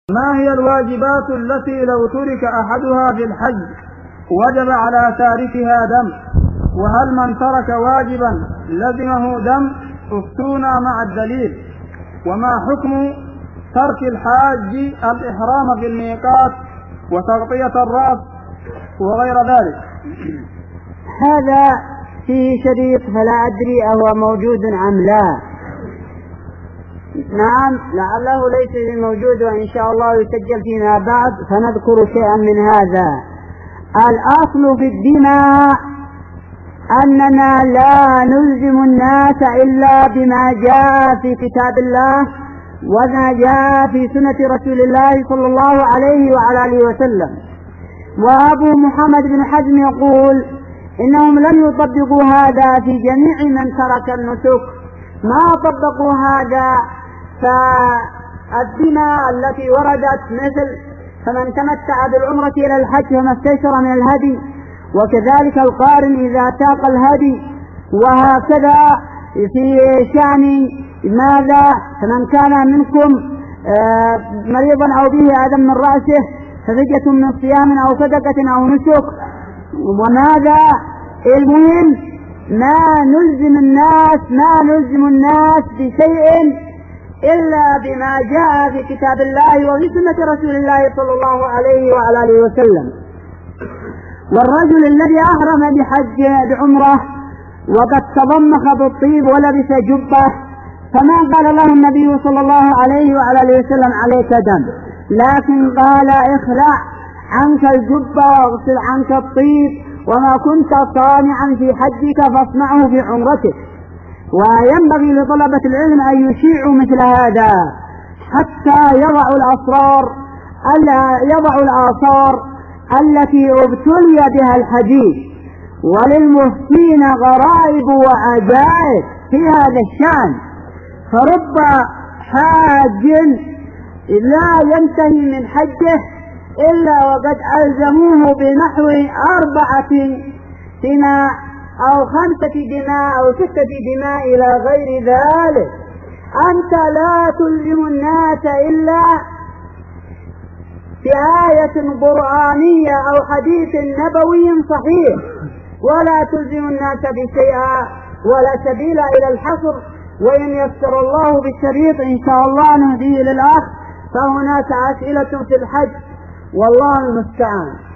ما هي الواجبات التي لو ترك أحدها في الحج وجب على تاركها دم؟ وهل من ترك واجبا لزمه دم؟ افتونا مع الدليل. وما حكم ترك الحاج الإحرام في الميقات وتغطية الرأس وغير ذلك؟ هذا فيه شريط فلا أدري أهو موجود أم لا. نعم لعله ليس موجود، وإن شاء الله يسجل فيما بعد فنذكر شيئا من هذا. الأصل في الدماء أننا لا نلزم الناس إلا بما جاء في كتاب الله وما جاء في سنة رسول الله صلى الله عليه وعلى آله وسلم. وأبو محمد بن حزم يقول إنهم لم يطبقوا هذا في جميع من ترك النسك، ما طبقوا هذا. فالدماء التي وردت مثل فمن تمتع بالعمرة إلى الحج فما استيسر من الهدي، وكذلك القارن إذا تاق الهدي، وهكذا في شأن ماذا فمن كان منكم مريضا أو به أذى من رأسه ففدية من صيام أو صدقة أو نسك. وماذا المهم ما نلزم الناس بشيء إلا بما جاء في كتاب الله وفي سنة رسول الله صلى الله عليه وعلى آله وسلم. والرجل الذي أحرم بحج بعمره وقد تضمخ بالطيب ولبس جبة فما قال له النبي صلى الله عليه وعلى آله وسلم عليك دم، لكن قال اخلع عنك الجبة واغسل عنك الطيب، وما كنت صانعا في حجك فاصنعه في عمرتك. وينبغي لطلبة العلم أن يشيعوا مثل هذا حتى يضعوا الآثار التي ابتلي بها الحديث. وللمفتين غرائب وعجائب في هذا الشأن، فرب حاج لا ينتهي من حجه إلا وقد ألزموه بنحو 4 دماء أو 5 دماء أو 6 دماء إلى غير ذلك. أنت لا تلزم الناس إلا بآية قرآنية أو حديث نبوي صحيح، ولا تلزم الناس بشيئا ولا سبيل إلى الحصر. وإن يسر الله بالشريط إن شاء الله نهديه للأخ، فهناك أسئلة في الحج والله المستعان.